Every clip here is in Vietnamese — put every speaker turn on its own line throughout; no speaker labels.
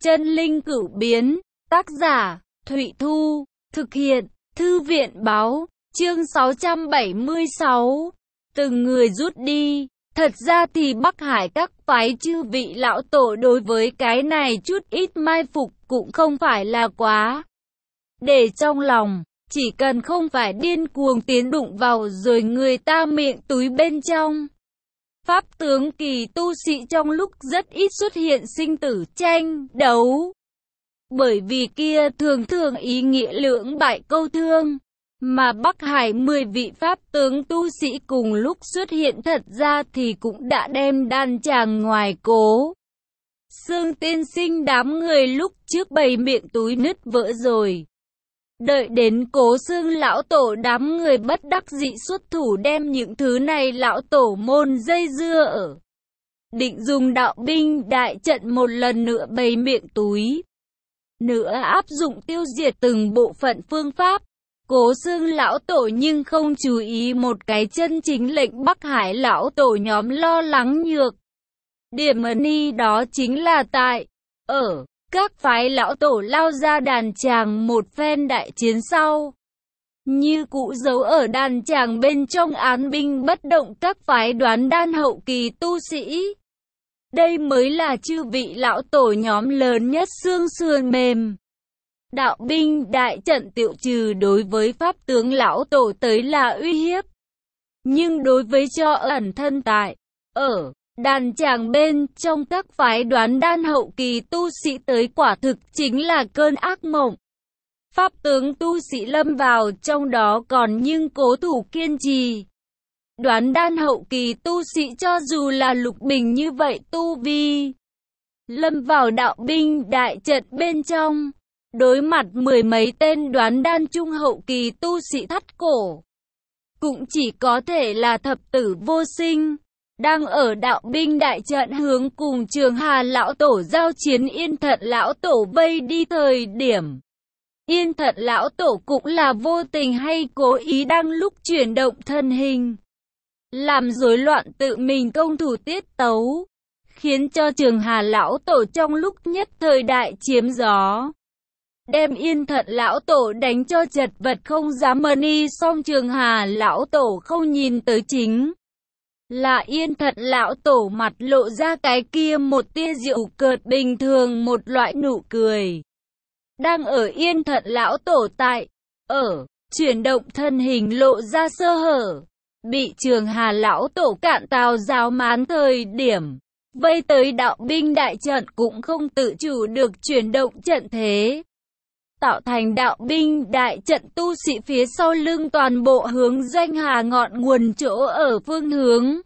Chân linh cửu biến, tác giả, Thụy Thu, thực hiện, Thư viện báo, chương 676. Từng người rút đi. Thật ra thì Bắc Hải các phái chư vị lão tổ đối với cái này chút ít mai phục cũng không phải là quá để trong lòng, chỉ cần không phải điên cuồng tiến đụng vào rồi người ta miệng túi bên trong. Pháp tướng kỳ tu sĩ trong lúc rất ít xuất hiện sinh tử tranh đấu. Bởi vì kia thường thường ý nghĩa lưỡng bại câu thương. Mà Bắc Hải 10 vị pháp tướng tu sĩ cùng lúc xuất hiện thật ra thì cũng đã đem đan chàng ngoài Cố Xương tiên sinh đám người lúc trước bày miệng túi nứt vỡ rồi. Đợi đến Cố Xương lão tổ đám người bất đắc dĩ xuất thủ đem những thứ này lão tổ môn dây dưa ở. Định dùng đạo binh đại trận một lần nữa bày miệng túi. Nữa áp dụng tiêu diệt từng bộ phận phương pháp. Cố Xương lão tổ nhưng không chú ý một cái chân chính lệnh Bắc Hải lão tổ nhóm lo lắng nhược. Điểm ni đó chính là tại, ở, các phái lão tổ lao ra đàn tràng một phen đại chiến sau. Như cụ giấu ở đàn tràng bên trong án binh bất động các phái đoán đan hậu kỳ tu sĩ. Đây mới là chư vị lão tổ nhóm lớn nhất xương sườn mềm. Đạo binh đại trận tiêu trừ đối với pháp tướng lão tổ tới là uy hiếp. Nhưng đối với cho ẩn thân tại, ở, đàn tràng bên trong các phái đoán đan hậu kỳ tu sĩ tới quả thực chính là cơn ác mộng. Pháp tướng tu sĩ lâm vào trong đó còn nhưng cố thủ kiên trì. Đoán đan hậu kỳ tu sĩ cho dù là lục bình như vậy tu vi. Lâm vào đạo binh đại trận bên trong. Đối mặt mười mấy tên đoán đan trung hậu kỳ tu sĩ thắt cổ. Cũng chỉ có thể là thập tử vô sinh. Đang ở đạo binh đại trận hướng cùng Trường Hà lão tổ giao chiến Yên Thận lão tổ vây đi thời điểm. Yên Thận lão tổ cũng là vô tình hay cố ý đang lúc chuyển động thân hình. Làm rối loạn tự mình công thủ tiết tấu. Khiến cho Trường Hà lão tổ trong lúc nhất thời đại chiếm gió. Đem Yên Thận lão tổ đánh cho chật vật không dám ni song Trường Hà lão tổ không nhìn tới chính. Là Yên Thận lão tổ mặt lộ ra cái kia một tia diệu cợt bình thường một loại nụ cười. Đang ở Yên Thận lão tổ tại, ở, chuyển động thân hình lộ ra sơ hở. Bị Trường Hà lão tổ cạn tào giáo mán thời điểm. Vây tới đạo binh đại trận cũng không tự chủ được chuyển động trận thế. Tạo thành đạo binh đại trận tu sĩ phía sau lưng toàn bộ hướng doanh hà ngọn nguồn chỗ ở phương hướng.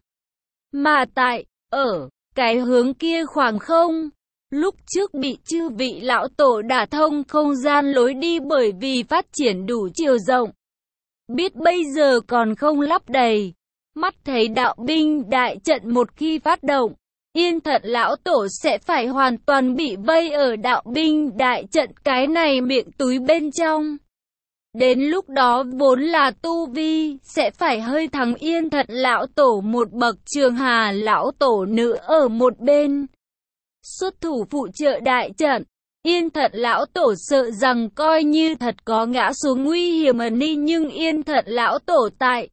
Mà tại, ở, cái hướng kia khoảng không. Lúc trước bị chư vị lão tổ đả thông không gian lối đi bởi vì phát triển đủ chiều rộng. Biết bây giờ còn không lắp đầy. Mắt thấy đạo binh đại trận một khi phát động. Yên Thận lão tổ sẽ phải hoàn toàn bị vây ở đạo binh đại trận cái này miệng túi bên trong. Đến lúc đó vốn là tu vi, sẽ phải hơi thắng Yên Thận lão tổ một bậc Trường Hà lão tổ nữa ở một bên. Xuất thủ phụ trợ đại trận, Yên Thận lão tổ sợ rằng coi như thật có ngã xuống nguy hiểm ni nhưng Yên Thận lão tổ tại,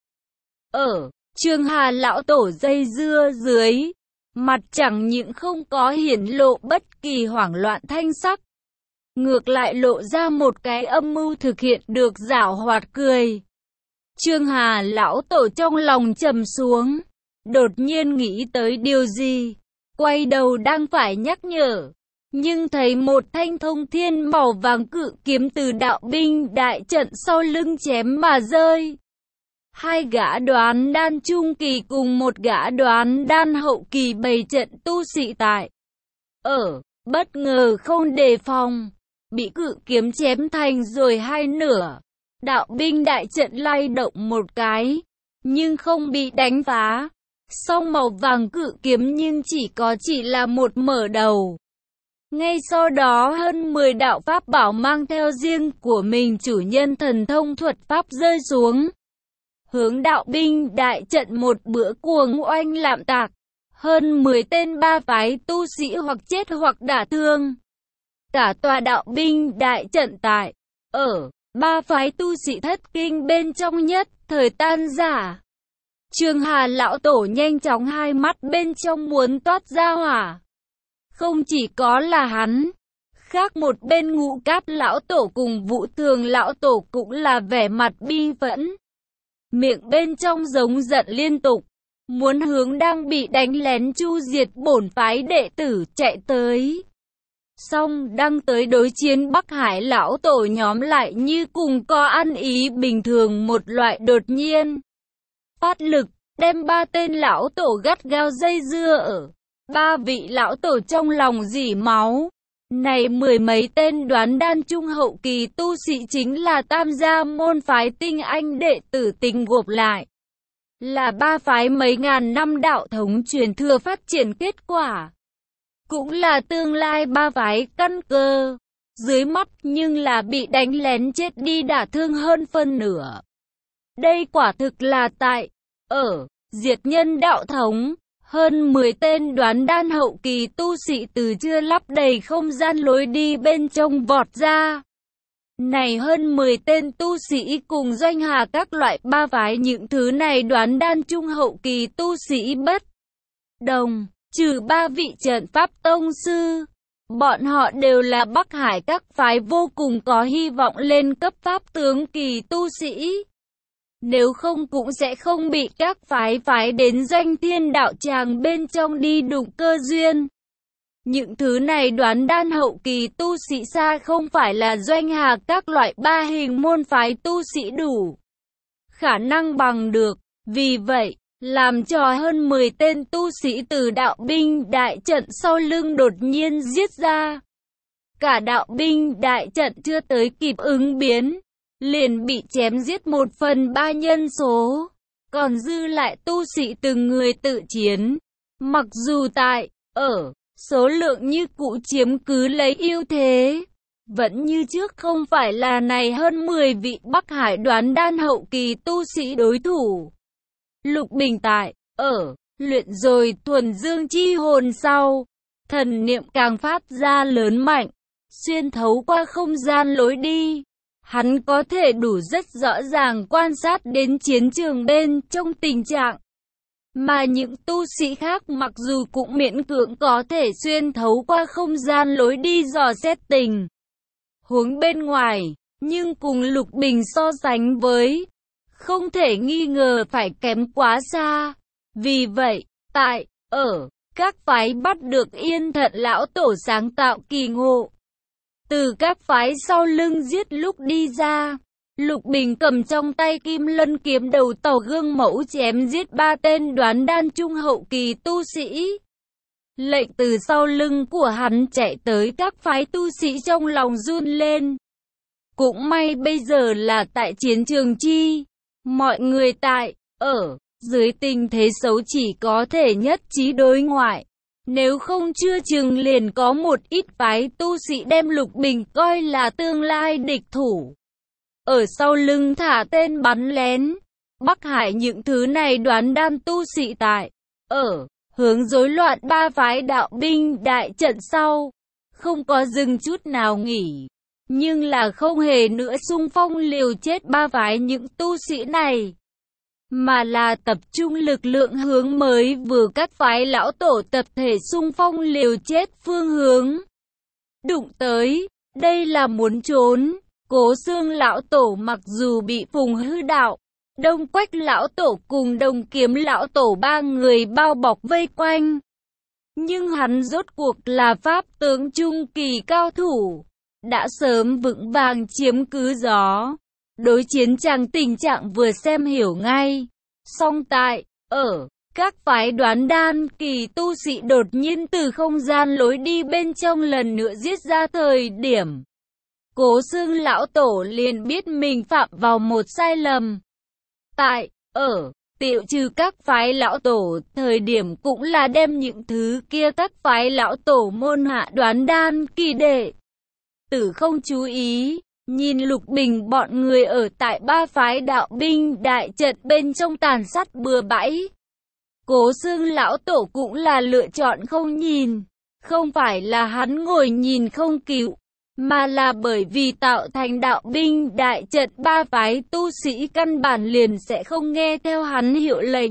ở, Trường Hà lão tổ dây dưa dưới. Mặt chẳng những không có hiển lộ bất kỳ hoảng loạn thanh sắc. Ngược lại lộ ra một cái âm mưu thực hiện được giảo hoạt cười. Trường Hà lão tổ trong lòng trầm xuống. Đột nhiên nghĩ tới điều gì. Quay đầu đang phải nhắc nhở. Nhưng thấy một thanh thông thiên màu vàng cự kiếm từ đạo binh đại trận sau lưng chém mà rơi. Hai gã đoán đan trung kỳ cùng một gã đoán đan hậu kỳ bày trận tu sĩ tại, ở, bất ngờ không đề phòng, bị cự kiếm chém thành rồi hai nửa. Đạo binh đại trận lay động một cái, nhưng không bị đánh phá. Song màu vàng cự kiếm nhưng chỉ là một mở đầu. Ngay sau đó hơn 10 đạo pháp bảo mang theo riêng của mình chủ nhân thần thông thuật pháp rơi xuống. Hướng đạo binh đại trận một bữa cuồng oanh lạm tạc. Hơn 10 tên ba phái tu sĩ hoặc chết hoặc đả thương. cả tòa đạo binh đại trận tại ở ba phái tu sĩ thất kinh bên trong nhất thời tan rã. Trường Hà lão tổ nhanh chóng, hai mắt bên trong muốn toát ra hỏa. Không chỉ có là hắn, khác một bên Ngũ Cát lão tổ cùng Vũ Thường lão tổ cũng là vẻ mặt bi phẫn. Miệng bên trong giống giận liên tục, muốn hướng đang bị đánh lén chu diệt bổn phái đệ tử chạy tới. Song đang tới đối chiến Bắc Hải lão tổ nhóm lại như cùng có ăn ý bình thường, một loại đột nhiên phát lực, đem ba tên lão tổ gắt gao dây dưa ở. Ba vị lão tổ trong lòng rỉ máu. Này mười mấy tên đoán đan trung hậu kỳ tu sĩ chính là tam gia môn phái tinh anh đệ tử tình gộp lại. Là ba phái mấy ngàn năm đạo thống truyền thừa phát triển kết quả. Cũng là tương lai ba phái căn cơ. Dưới mắt nhưng là bị đánh lén chết đi đả thương hơn phân nửa. Đây quả thực là tại ở diệt nhân đạo thống. Hơn 10 tên đoán đan hậu kỳ tu sĩ từ chưa lắp đầy không gian lối đi bên trong vọt ra. Này hơn 10 tên tu sĩ cùng doanh hà các loại ba phái, những thứ này đoán đan trung hậu kỳ tu sĩ bất đồng, trừ ba vị trận pháp tông sư. Bọn họ đều là Bắc Hải các phái vô cùng có hy vọng lên cấp pháp tướng kỳ tu sĩ. Nếu không cũng sẽ không bị các phái đến doanh thiên đạo tràng bên trong đi đụng cơ duyên. Những thứ này đoán đan hậu kỳ tu sĩ xa không phải là doanh hà các loại ba hình môn phái tu sĩ đủ khả năng bằng được. Vì vậy, làm cho hơn 10 tên tu sĩ từ đạo binh đại trận sau lưng đột nhiên giết ra. Cả đạo binh đại trận chưa tới kịp ứng biến, liền bị chém giết 1/3 nhân số, còn dư lại tu sĩ từng người tự chiến. Mặc dù tại ở số lượng như cũ chiếm cứ lấy ưu thế, vẫn như trước không phải là này hơn 10 vị Bắc Hải đoán đan hậu kỳ tu sĩ đối thủ. Lục Bình tại ở luyện rồi thuần dương chi hồn sau, thần niệm càng phát ra lớn mạnh, xuyên thấu qua không gian lối đi. Hắn có thể đủ rất rõ ràng quan sát đến chiến trường bên trong tình trạng mà những tu sĩ khác mặc dù cũng miễn cưỡng có thể xuyên thấu qua không gian lối đi dò xét tình huống bên ngoài, nhưng cùng Lục Bình so sánh với, không thể nghi ngờ phải kém quá xa. Vì vậy, tại ở các phái bắt được Yên Thận lão tổ sáng tạo kỳ ngộ, từ các phái sau lưng giết lúc đi ra, Lục Bình cầm trong tay Kim Lân kiếm đầu tàu gương mẫu chém giết ba tên đoán đan trung hậu kỳ tu sĩ. Lệnh từ sau lưng của hắn chạy tới các phái tu sĩ trong lòng run lên. Cũng may bây giờ là tại chiến trường chi, mọi người tại ở dưới tình thế xấu chỉ có thể nhất trí đối ngoại. Nếu không chưa chừng liền có một ít phái tu sĩ đem Lục Bình coi là tương lai địch thủ. Ở sau lưng thả tên bắn lén. Bắc Hải những thứ này đoán đan tu sĩ tại ở hướng rối loạn ba phái đạo binh đại trận sau, không có dừng chút nào nghỉ. Nhưng là không hề nữa xung phong liều chết ba phái những tu sĩ này, mà là tập trung lực lượng hướng mới vừa các phái lão tổ tập thể xung phong liều chết phương hướng đụng tới. Đây là muốn trốn. Cố Xương lão tổ mặc dù bị Phùng Hư đạo, Đông Quách lão tổ cùng Đồng Kiếm lão tổ ba người bao bọc vây quanh, nhưng hắn rốt cuộc là pháp tướng trung kỳ cao thủ, đã sớm vững vàng chiếm cứ gió. Đối chiến chàng tình trạng vừa xem hiểu ngay. Song tại ở các phái đoán đan kỳ tu sĩ đột nhiên từ không gian lối đi bên trong lần nữa giết ra thời điểm, Cố Xương lão tổ liền biết mình phạm vào một sai lầm. Tại ở tiêu trừ các phái lão tổ thời điểm cũng là đem những thứ kia các phái lão tổ môn hạ đoán đan kỳ đệ tử không chú ý. Nhìn Lục Bình bọn người ở tại ba phái đạo binh đại trận bên trong tàn sát bừa bãi, Cố Xương lão tổ cũng là lựa chọn không nhìn. Không phải là hắn ngồi nhìn không cứu, mà là bởi vì tạo thành đạo binh đại trận, ba phái tu sĩ căn bản liền sẽ không nghe theo hắn hiệu lệnh.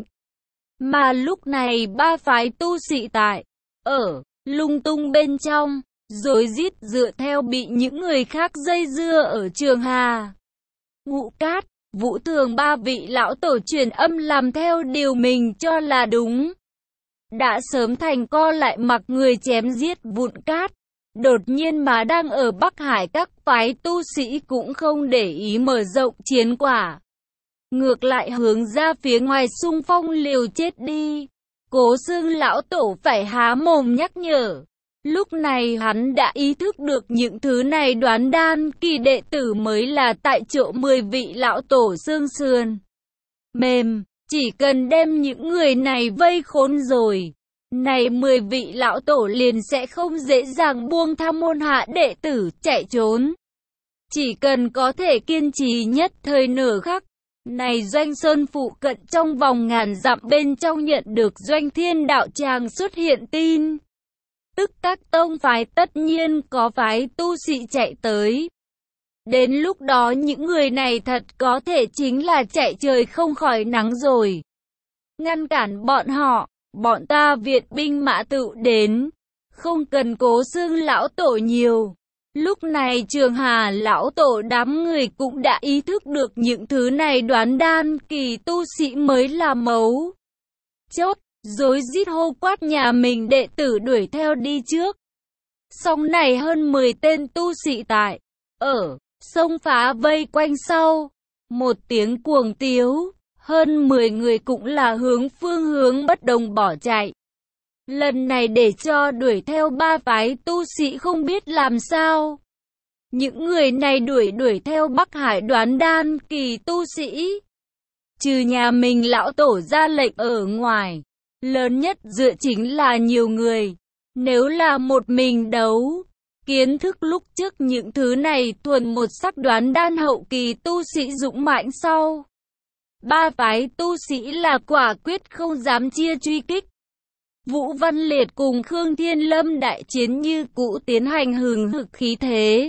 Mà lúc này ba phái tu sĩ tại ở lung tung bên trong, rối rít dựa theo bị những người khác dây dưa ở Trường Hà, Ngũ Cát, Vũ Thường ba vị lão tổ truyền âm làm theo điều mình cho là đúng. Đã sớm thành co lại mặc người chém giết vụn cát. Đột nhiên mà đang ở Bắc Hải các phái tu sĩ cũng không để ý mở rộng chiến quả. Ngược lại hướng ra phía ngoài xung phong liều chết đi. Cố Xương lão tổ phải há mồm nhắc nhở. Lúc này hắn đã ý thức được những thứ này, đoán đan kỳ đệ tử mới là tại chỗ 10 vị lão tổ xương sườn mềm. Chỉ cần đem những người này vây khốn rồi, này 10 vị lão tổ liền sẽ không dễ dàng buông tha môn hạ đệ tử chạy trốn. Chỉ cần có thể kiên trì nhất thời nửa khắc, này Doanh Sơn phụ cận trong vòng ngàn dặm bên trong nhận được Doanh Thiên đạo tràng xuất hiện tin tức, các tông phái tất nhiên có phái tu sĩ chạy tới. Đến lúc đó những người này thật có thể chính là chạy trời không khỏi nắng rồi. Ngăn cản bọn họ, bọn ta viện binh mã tự đến, không cần Cố Xương lão tổ nhiều. Lúc này Trường Hà lão tổ đám người cũng đã ý thức được những thứ này, đoán đan kỳ tu sĩ mới là mấu chốt, rối rít hô quát nhà mình đệ tử đuổi theo đi trước. Song này hơn 10 tên tu sĩ tại ở sông phá vây quanh sau, một tiếng cuồng tiếu, hơn 10 người cũng là hướng phương hướng bất đồng bỏ chạy. Lần này để cho đuổi theo ba phái tu sĩ không biết làm sao. Những người này đuổi theo Bắc Hải đoán đan kỳ tu sĩ. Trừ nhà mình lão tổ ra lệnh ở ngoài, lớn nhất dựa chính là nhiều người. Nếu là một mình đấu, kiến thức lúc trước những thứ này thuần một sắc đoán đan hậu kỳ tu sĩ dũng mãnh sau. Ba phái tu sĩ là quả quyết không dám chia truy kích. Vũ Văn Liệt cùng Khương Thiên Lâm đại chiến như cũ tiến hành hừng hực khí thế.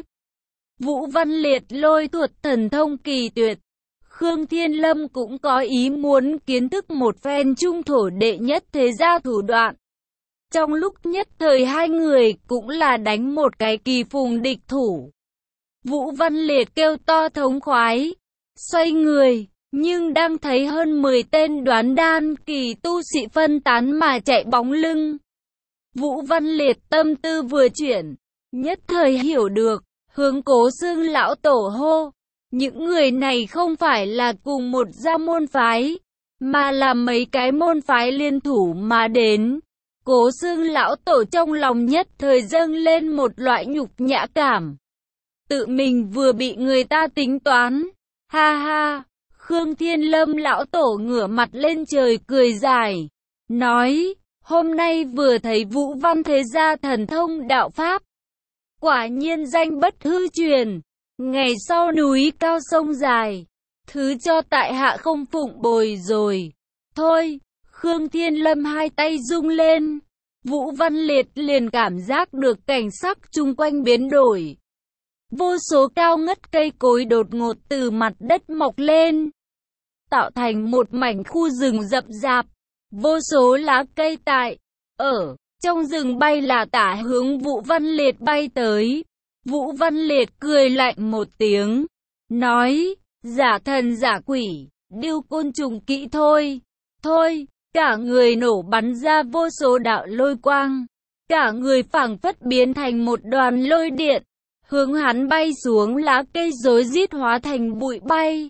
Vũ Văn Liệt lôi thuật thần thông kỳ tuyệt. Khương Thiên Lâm cũng có ý muốn kiến thức một phen trung thổ đệ nhất thế gia thủ đoạn. Trong lúc nhất thời hai người cũng là đánh một cái kỳ phùng địch thủ. Vũ Văn Liệt kêu to thống khoái, xoay người, nhưng đang thấy hơn 10 tên đoán đan kỳ tu sĩ phân tán mà chạy bóng lưng. Vũ Văn Liệt tâm tư vừa chuyển, nhất thời hiểu được, hướng Cố Xương lão tổ hô. Những người này không phải là cùng một gia môn phái, mà là mấy cái môn phái liên thủ mà đến. Cố Xương lão tổ trong lòng nhất thời dâng lên một loại nhục nhã cảm. Tự mình vừa bị người ta tính toán. Ha ha, Khương Thiên Lâm lão tổ ngửa mặt lên trời cười dài, nói, hôm nay vừa thấy Vũ Văn thế gia thần thông đạo pháp. Quả nhiên danh bất hư truyền, ngày sau núi cao sông dài, thứ cho tại hạ không phụng bồi rồi. Thôi, Khương Thiên Lâm hai tay rung lên, Vũ Văn Liệt liền cảm giác được cảnh sắc chung quanh biến đổi. Vô số cao ngất cây cối đột ngột từ mặt đất mọc lên, tạo thành một mảnh khu rừng rậm rạp. Vô số lá cây tại ở trong rừng bay là tả hướng Vũ Văn Liệt bay tới. Vũ Văn Liệt cười lạnh một tiếng, nói, giả thần giả quỷ, điêu côn trùng kỹ thôi. Thôi, cả người nổ bắn ra vô số đạo lôi quang. Cả người phảng phất biến thành một đoàn lôi điện, hướng hắn bay xuống, lá cây rối rít hóa thành bụi bay.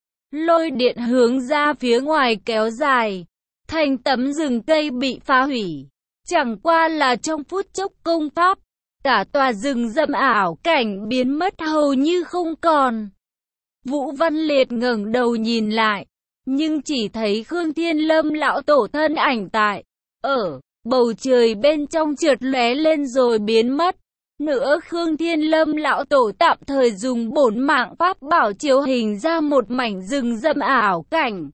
Lôi điện hướng ra phía ngoài kéo dài, thành tấm rừng cây bị phá hủy. Chẳng qua là trong phút chốc công pháp, cả tòa rừng rậm ảo cảnh biến mất hầu như không còn. Vũ Văn Liệt ngẩng đầu nhìn lại, nhưng chỉ thấy Khương Thiên Lâm lão tổ thân ảnh tại ở bầu trời bên trong chợt lóe lên rồi biến mất. Nữa Khương Thiên Lâm lão tổ tạm thời dùng bổn mạng pháp bảo chiếu hình ra một mảnh rừng rậm ảo cảnh,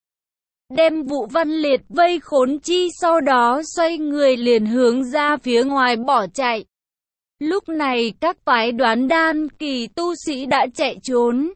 đem Vũ Văn Liệt vây khốn chi, sau đó xoay người liền hướng ra phía ngoài bỏ chạy. Lúc này các phái đoán đan kỳ tu sĩ đã chạy trốn.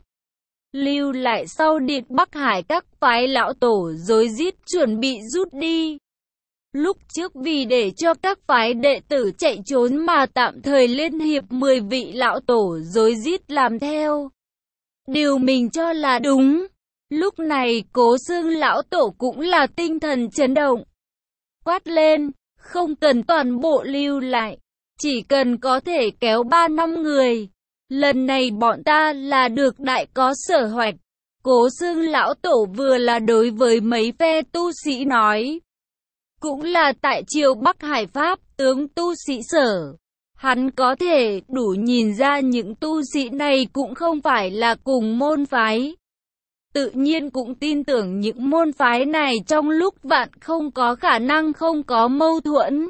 Lưu lại sau Điện Bắc Hải các phái lão tổ rối rít chuẩn bị rút đi. Lúc trước vì để cho các phái đệ tử chạy trốn mà tạm thời liên hiệp 10 vị lão tổ rối rít làm theo điều mình cho là đúng. Lúc này Cố Xương lão tổ cũng là tinh thần chấn động. Quát lên, không cần toàn bộ lưu lại, chỉ cần có thể kéo 3-5 người. Lần này bọn ta là được đại có sở hoạch. Cố Xương lão tổ vừa là đối với mấy phe tu sĩ nói, cũng là tại triều Bắc Hải Pháp tướng tu sĩ Sở. Hắn có thể đủ nhìn ra những tu sĩ này cũng không phải là cùng môn phái. Tự nhiên cũng tin tưởng những môn phái này trong lúc vạn không có khả năng không có mâu thuẫn.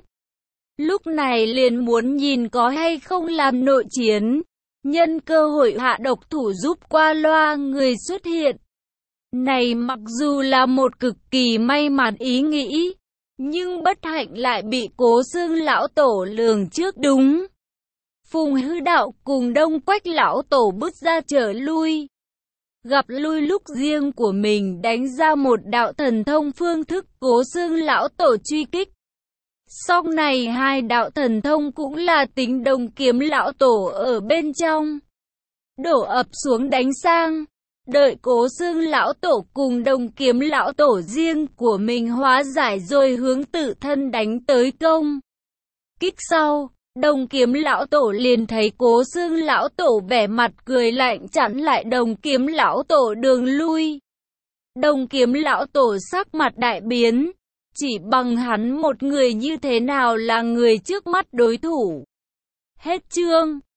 Lúc này liền muốn nhìn có hay không làm nội chiến, nhân cơ hội hạ độc thủ giúp qua loa người xuất hiện. Này mặc dù là một cực kỳ may mắn ý nghĩ, nhưng bất hạnh lại bị Cố Xương lão tổ lường trước đúng. Phùng Hư Đạo cùng Đông Quách lão tổ bước ra trở lui. Gặp lui lúc riêng của mình đánh ra một đạo thần thông phương thức Cố Xương lão tổ truy kích. Sau này hai đạo thần thông cũng là tính Đồng Kiếm lão tổ ở bên trong. Đổ ập xuống đánh sang. Đợi Cố Xương lão tổ cùng Đồng Kiếm lão tổ riêng của mình hóa giải rồi hướng tự thân đánh tới công kích sau. Đồng Kiếm lão tổ liền thấy Cố Xương lão tổ vẻ mặt cười lạnh chắn lại Đồng Kiếm lão tổ đường lui. Đồng Kiếm lão tổ sắc mặt đại biến, chỉ bằng hắn một người như thế nào là người trước mắt đối thủ. Hết chương.